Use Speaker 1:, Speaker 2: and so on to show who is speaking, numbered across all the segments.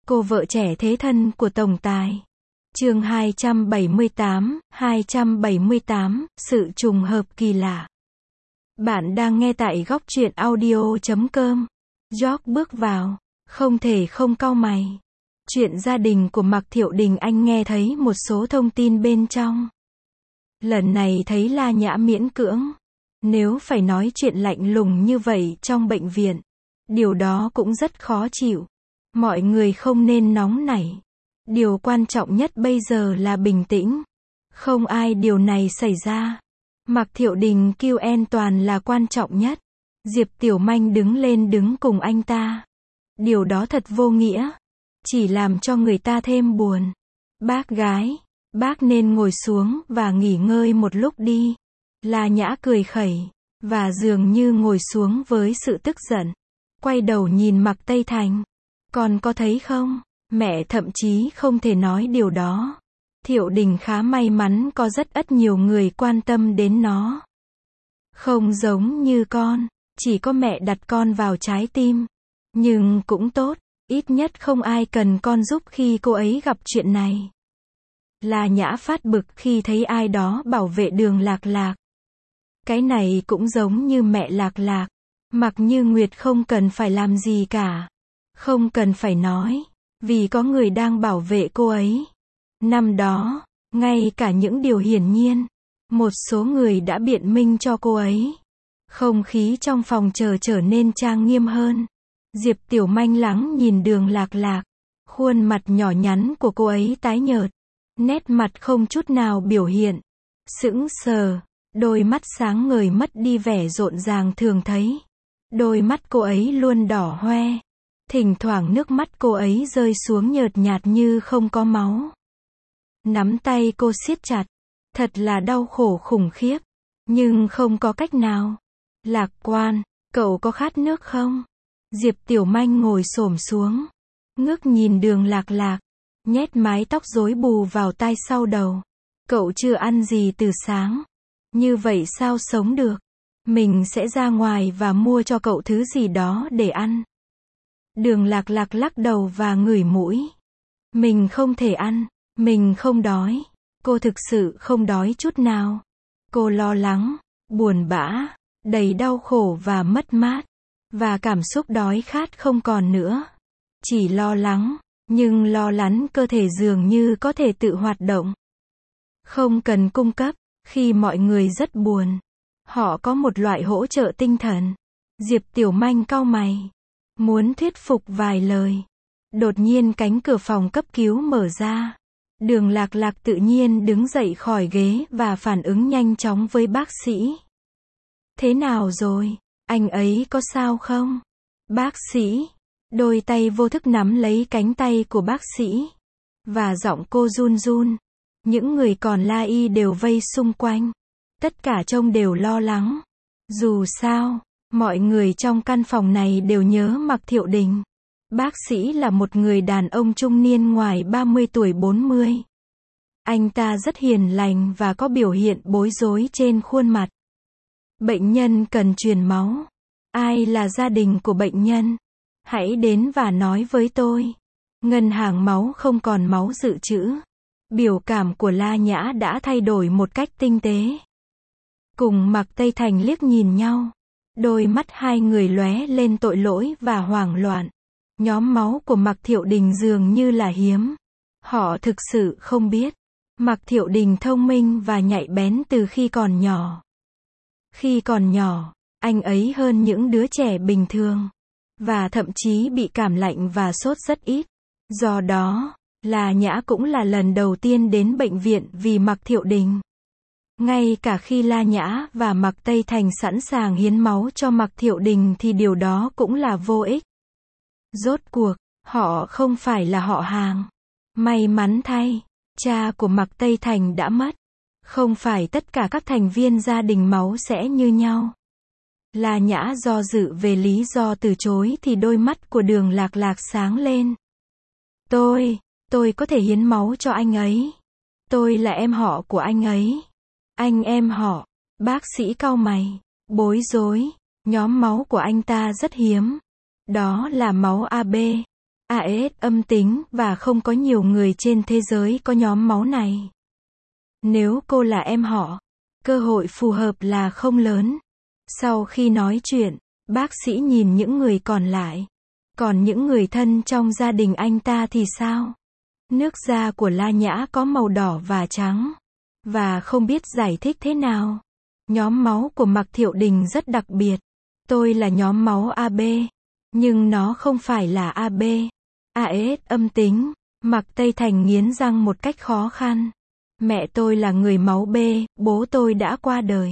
Speaker 1: Cô vợ trẻ thế thân của tổng tài. Chương 278, sự trùng hợp kỳ lạ. Bạn đang nghe tại góc truyện audio.com. George bước vào, không thể không cau mày. Chuyện gia đình của Mạc Thiệu Đình, anh nghe thấy một số thông tin bên trong. Lần này thấy La Nhã miễn cưỡng. Nếu phải nói chuyện lạnh lùng như vậy trong bệnh viện, điều đó cũng rất khó chịu. Mọi người không nên nóng nảy. Điều quan trọng nhất bây giờ là bình tĩnh. Không ai điều này xảy ra. Mạc Thiệu Đình kêu an toàn là quan trọng nhất. Diệp Tiểu Manh đứng lên đứng cùng anh ta. Điều đó thật vô nghĩa. Chỉ làm cho người ta thêm buồn. Bác gái, bác nên ngồi xuống và nghỉ ngơi một lúc đi. La Nhã cười khẩy, và dường như ngồi xuống với sự tức giận. Quay đầu nhìn Mạc Tây Thành. Con có thấy không? Mẹ thậm chí không thể nói điều đó. Thiệu Đình khá may mắn có rất ít nhiều người quan tâm đến nó. Không giống như con, chỉ có mẹ đặt con vào trái tim. Nhưng cũng tốt, ít nhất không ai cần con giúp khi cô ấy gặp chuyện này. La Nhã phát bực khi thấy ai đó bảo vệ Đường Lạc Lạc. Cái này cũng giống như mẹ Lạc Lạc. Mặc Như Nguyệt không cần phải làm gì cả. Không cần phải nói, vì có người đang bảo vệ cô ấy. Năm đó, ngay cả những điều hiển nhiên, một số người đã biện minh cho cô ấy. Không khí trong phòng chờ trở nên trang nghiêm hơn. Diệp Tiểu Manh lắng nhìn Đường Lạc Lạc. Khuôn mặt nhỏ nhắn của cô ấy tái nhợt. Nét mặt không chút nào biểu hiện. Sững sờ, đôi mắt sáng ngời mất đi vẻ rộn ràng thường thấy. Đôi mắt cô ấy luôn đỏ hoe. Thỉnh thoảng nước mắt cô ấy rơi xuống nhợt nhạt như không có máu. Nắm tay cô siết chặt. Thật là đau khổ khủng khiếp. Nhưng không có cách nào. Lạc Quan, cậu có khát nước không? Diệp Tiểu Manh ngồi xổm xuống. Ngước nhìn Đường Lạc Lạc. Nhét mái tóc rối bù vào tai sau đầu. Cậu chưa ăn gì từ sáng. Như vậy sao sống được? Mình sẽ ra ngoài và mua cho cậu thứ gì đó để ăn. Đường Lạc Lạc lắc đầu và ngửi mũi. Mình không thể ăn, mình không đói. Cô thực sự không đói chút nào. Cô lo lắng, buồn bã, đầy đau khổ và mất mát. Và cảm xúc đói khát không còn nữa. Chỉ lo lắng, nhưng lo lắng cơ thể dường như có thể tự hoạt động. Không cần cung cấp, khi mọi người rất buồn. Họ có một loại hỗ trợ tinh thần. Diệp Tiểu Manh cau mày. Muốn thuyết phục vài lời. Đột nhiên cánh cửa phòng cấp cứu mở ra. Đường Lạc Lạc tự nhiên đứng dậy khỏi ghế và phản ứng nhanh chóng với bác sĩ. Thế nào rồi? Anh ấy có sao không? Bác sĩ. Đôi tay vô thức nắm lấy cánh tay của bác sĩ. Và giọng cô run run. Những người còn lại đều vây xung quanh. Tất cả trông đều lo lắng. Dù sao, mọi người trong căn phòng này đều nhớ Mạc Thiệu Đình. Bác sĩ là một người đàn ông trung niên ngoài 30 tuổi 40. Anh ta rất hiền lành và có biểu hiện bối rối trên khuôn mặt. Bệnh nhân cần truyền máu. Ai là gia đình của bệnh nhân? Hãy đến và nói với tôi. Ngân hàng máu không còn máu dự trữ. Biểu cảm của La Nhã đã thay đổi một cách tinh tế. Cùng Mạc Tây Thành liếc nhìn nhau. Đôi mắt hai người lóe lên tội lỗi và hoảng loạn. Nhóm máu của Mạc Thiệu Đình dường như là hiếm. Họ thực sự không biết. Mạc Thiệu Đình thông minh và nhạy bén từ khi còn nhỏ. Khi còn nhỏ, anh ấy hơn những đứa trẻ bình thường. Và thậm chí bị cảm lạnh và sốt rất ít. Do đó, La Nhã cũng là lần đầu tiên đến bệnh viện vì Mạc Thiệu Đình. Ngay cả khi La Nhã và Mạc Tây Thành sẵn sàng hiến máu cho Mạc Thiệu Đình thì điều đó cũng là vô ích. Rốt cuộc, họ không phải là họ hàng. May mắn thay, cha của Mạc Tây Thành đã mất. Không phải tất cả các thành viên gia đình máu sẽ như nhau. La Nhã do dự về lý do từ chối thì đôi mắt của Đường Lạc Lạc sáng lên. Tôi có thể hiến máu cho anh ấy. Tôi là em họ của anh ấy. Anh em họ. Bác sĩ cau mày, bối rối. Nhóm máu của anh ta rất hiếm. Đó là máu AB. AS âm tính và không có nhiều người trên thế giới có nhóm máu này. Nếu cô là em họ, cơ hội phù hợp là không lớn. Sau khi nói chuyện, bác sĩ nhìn những người còn lại. Còn những người thân trong gia đình anh ta thì sao? Nước da của La Nhã có màu đỏ và trắng. Và không biết giải thích thế nào. Nhóm máu của Mạc Thiệu Đình rất đặc biệt. Tôi là nhóm máu AB. Nhưng nó không phải là AB. AS âm tính. Mạc Tây Thành nghiến răng một cách khó khăn. Mẹ tôi là người máu B, bố tôi đã qua đời.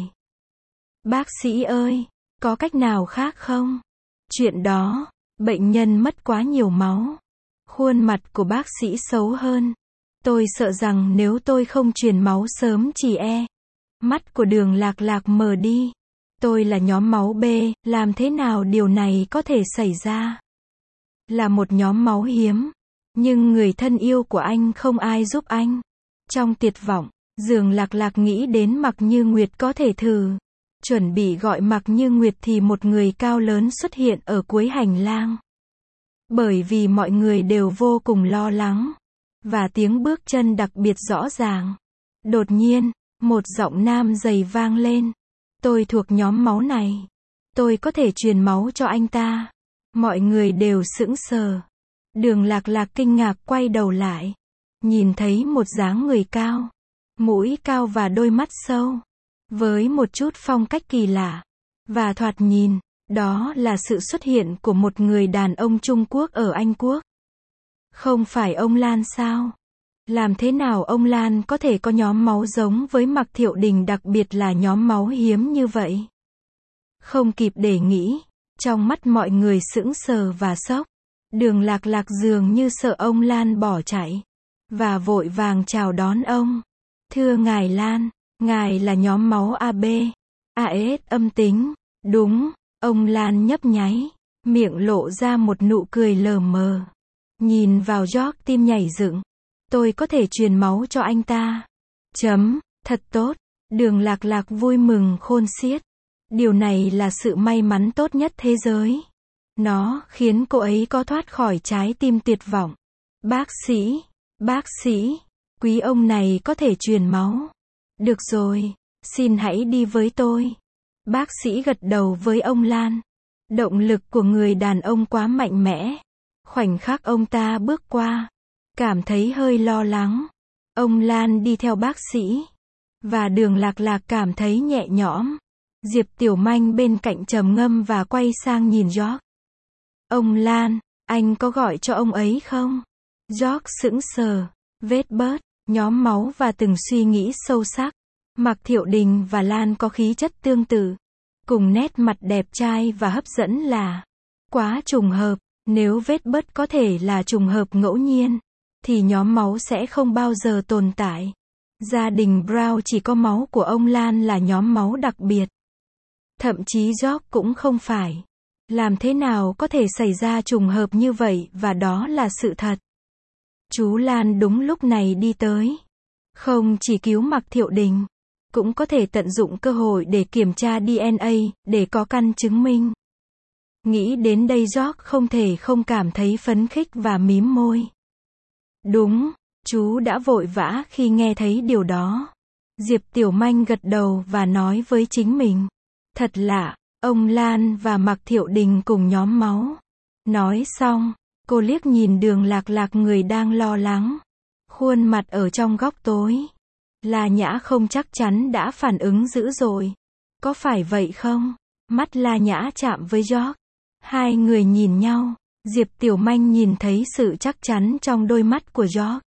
Speaker 1: Bác sĩ ơi, có cách nào khác không? Chuyện đó, bệnh nhân mất quá nhiều máu. Khuôn mặt của bác sĩ xấu hơn. Tôi sợ rằng nếu tôi không truyền máu sớm chỉ mắt của Đường Lạc Lạc mờ đi. Tôi là nhóm máu B, làm thế nào điều này có thể xảy ra? Là một nhóm máu hiếm. Nhưng người thân yêu của anh không ai giúp anh. Trong tuyệt vọng, Đường Lạc Lạc nghĩ đến Mạc Như Nguyệt có thể thử. Chuẩn bị gọi Mạc Như Nguyệt thì một người cao lớn xuất hiện ở cuối hành lang. Bởi vì mọi người đều vô cùng lo lắng. Và tiếng bước chân đặc biệt rõ ràng. Đột nhiên, một giọng nam dày vang lên. Tôi thuộc nhóm máu này. Tôi có thể truyền máu cho anh ta. Mọi người đều sững sờ. Đường Lạc Lạc kinh ngạc quay đầu lại. Nhìn thấy một dáng người cao. Mũi cao và đôi mắt sâu. Với một chút phong cách kỳ lạ. Và thoạt nhìn, đó là sự xuất hiện của một người đàn ông Trung Quốc ở Anh Quốc. Không phải ông Lan sao? Làm thế nào ông Lan có thể có nhóm máu giống với Mạc Thiệu Đình, đặc biệt là nhóm máu hiếm như vậy? Không kịp để nghĩ, trong mắt mọi người sững sờ và sốc. Đường Lạc Lạc dường như sợ ông Lan bỏ chạy. Và vội vàng chào đón ông. Thưa ngài Lan, ngài là nhóm máu AB. AS âm tính. Đúng, ông Lan nhấp nháy. Miệng lộ ra một nụ cười lờ mờ. Nhìn vào George tim nhảy dựng. Tôi có thể truyền máu cho anh ta. Thật tốt. Đường Lạc Lạc vui mừng khôn xiết. Điều này là sự may mắn tốt nhất thế giới. Nó khiến cô ấy có thoát khỏi trái tim tuyệt vọng. Bác sĩ, quý ông này có thể truyền máu. Được rồi, xin hãy đi với tôi. Bác sĩ gật đầu với ông Lan. Động lực của người đàn ông quá mạnh mẽ. Khoảnh khắc ông ta bước qua, cảm thấy hơi lo lắng. Ông Lan đi theo bác sĩ. Và Đường Lạc Lạc cảm thấy nhẹ nhõm. Diệp Tiểu Manh bên cạnh trầm ngâm và quay sang nhìn George. Ông Lan, anh có gọi cho ông ấy không? George sững sờ. Vết bớt, nhóm máu và từng suy nghĩ sâu sắc. Mạc Thiệu Đình và Lan có khí chất tương tự. Cùng nét mặt đẹp trai và hấp dẫn là quá trùng hợp. Nếu vết bớt có thể là trùng hợp ngẫu nhiên, thì nhóm máu sẽ không bao giờ tồn tại. Gia đình Brown chỉ có máu của ông Lan là nhóm máu đặc biệt. Thậm chí George cũng không phải. Làm thế nào có thể xảy ra trùng hợp như vậy, và đó là sự thật. Chú Lan đúng lúc này đi tới. Không chỉ cứu Mạc Thiệu Đình, cũng có thể tận dụng cơ hội để kiểm tra DNA, để có căn chứng minh. Nghĩ đến đây George không thể không cảm thấy phấn khích và mím môi. Đúng, chú đã vội vã khi nghe thấy điều đó. Diệp Tiểu Manh gật đầu và nói với chính mình. Thật lạ, ông Lan và Mạc Thiệu Đình cùng nhóm máu. Nói xong, cô liếc nhìn Đường Lạc Lạc người đang lo lắng. Khuôn mặt ở trong góc tối. La Nhã không chắc chắn đã phản ứng dữ dội. Có phải vậy không? Mắt La Nhã chạm với George. Hai người nhìn nhau. Diệp Tiểu Manh nhìn thấy sự chắc chắn trong đôi mắt của George.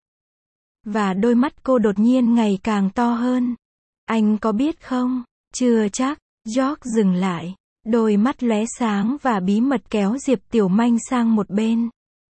Speaker 1: Và đôi mắt cô đột nhiên ngày càng to hơn. Anh có biết không? Chưa chắc. George dừng lại. Đôi mắt lóe sáng và bí mật kéo Diệp Tiểu Manh sang một bên.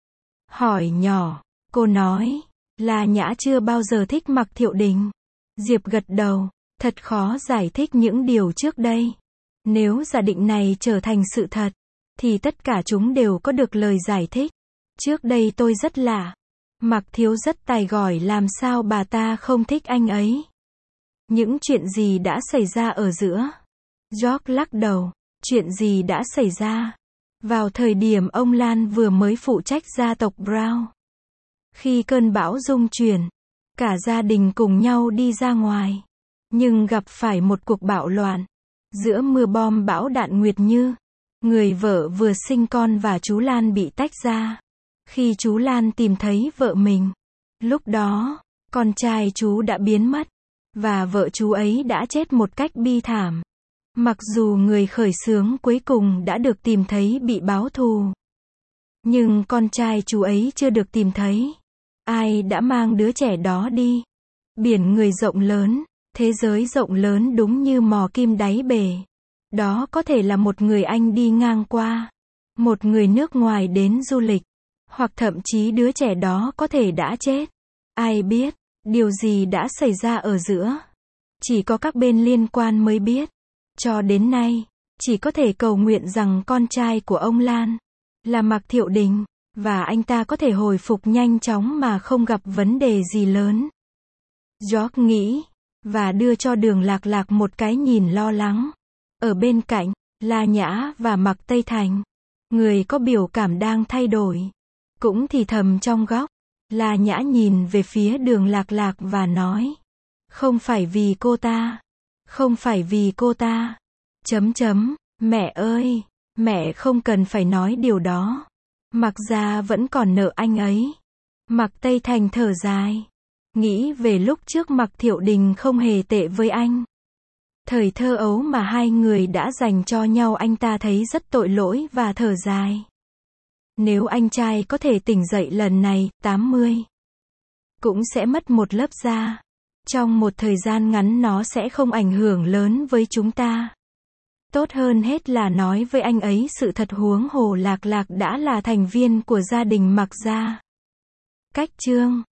Speaker 1: Hỏi nhỏ. Cô nói. La Nhã chưa bao giờ thích Mạc Thiệu Đình. Diệp gật đầu. Thật khó giải thích những điều trước đây. Nếu giả định này trở thành sự thật, thì tất cả chúng đều có được lời giải thích. Trước đây tôi rất lạ. Mạc Thiếu rất tài giỏi, làm sao bà ta không thích anh ấy? Những chuyện gì đã xảy ra ở giữa? George lắc đầu. Chuyện gì đã xảy ra? Vào thời điểm ông Lan vừa mới phụ trách gia tộc Brown. Khi cơn bão rung chuyển, cả gia đình cùng nhau đi ra ngoài. Nhưng gặp phải một cuộc bạo loạn. Giữa mưa bom bão đạn Nguyệt Như, người vợ vừa sinh con và chú Lan bị tách ra. Khi chú Lan tìm thấy vợ mình, lúc đó, con trai chú đã biến mất. Và vợ chú ấy đã chết một cách bi thảm. Mặc dù người khởi xướng cuối cùng đã được tìm thấy bị báo thù. Nhưng con trai chú ấy chưa được tìm thấy. Ai đã mang đứa trẻ đó đi? Biển người rộng lớn, thế giới rộng lớn đúng như mò kim đáy bể. Đó có thể là một người Anh đi ngang qua. Một người nước ngoài đến du lịch. Hoặc thậm chí đứa trẻ đó có thể đã chết. Ai biết, điều gì đã xảy ra ở giữa? Chỉ có các bên liên quan mới biết. Cho đến nay, chỉ có thể cầu nguyện rằng con trai của ông Lan là Mạc Thiệu Đình, và anh ta có thể hồi phục nhanh chóng mà không gặp vấn đề gì lớn. George nghĩ, và đưa cho Đường Lạc Lạc một cái nhìn lo lắng. Ở bên cạnh, La Nhã và Mạc Tây Thành, người có biểu cảm đang thay đổi. Cũng thì thầm trong góc, La Nhã nhìn về phía Đường Lạc Lạc và nói. Không phải vì cô ta. Không phải vì cô ta. Mẹ ơi, mẹ không cần phải nói điều đó. Mạc gia vẫn còn nợ anh ấy. Mạc Tây Thành thở dài. Nghĩ về lúc trước Mạc Thiệu Đình không hề tệ với anh. Thời thơ ấu mà hai người đã dành cho nhau, anh ta thấy rất tội lỗi và thở dài. Nếu anh trai có thể tỉnh dậy lần này, 80, cũng sẽ mất một lớp da. Trong một thời gian ngắn nó sẽ không ảnh hưởng lớn với chúng ta. Tốt hơn hết là nói với anh ấy sự thật, huống hồ Lạc Lạc đã là thành viên của gia đình Mạc gia. Cách chương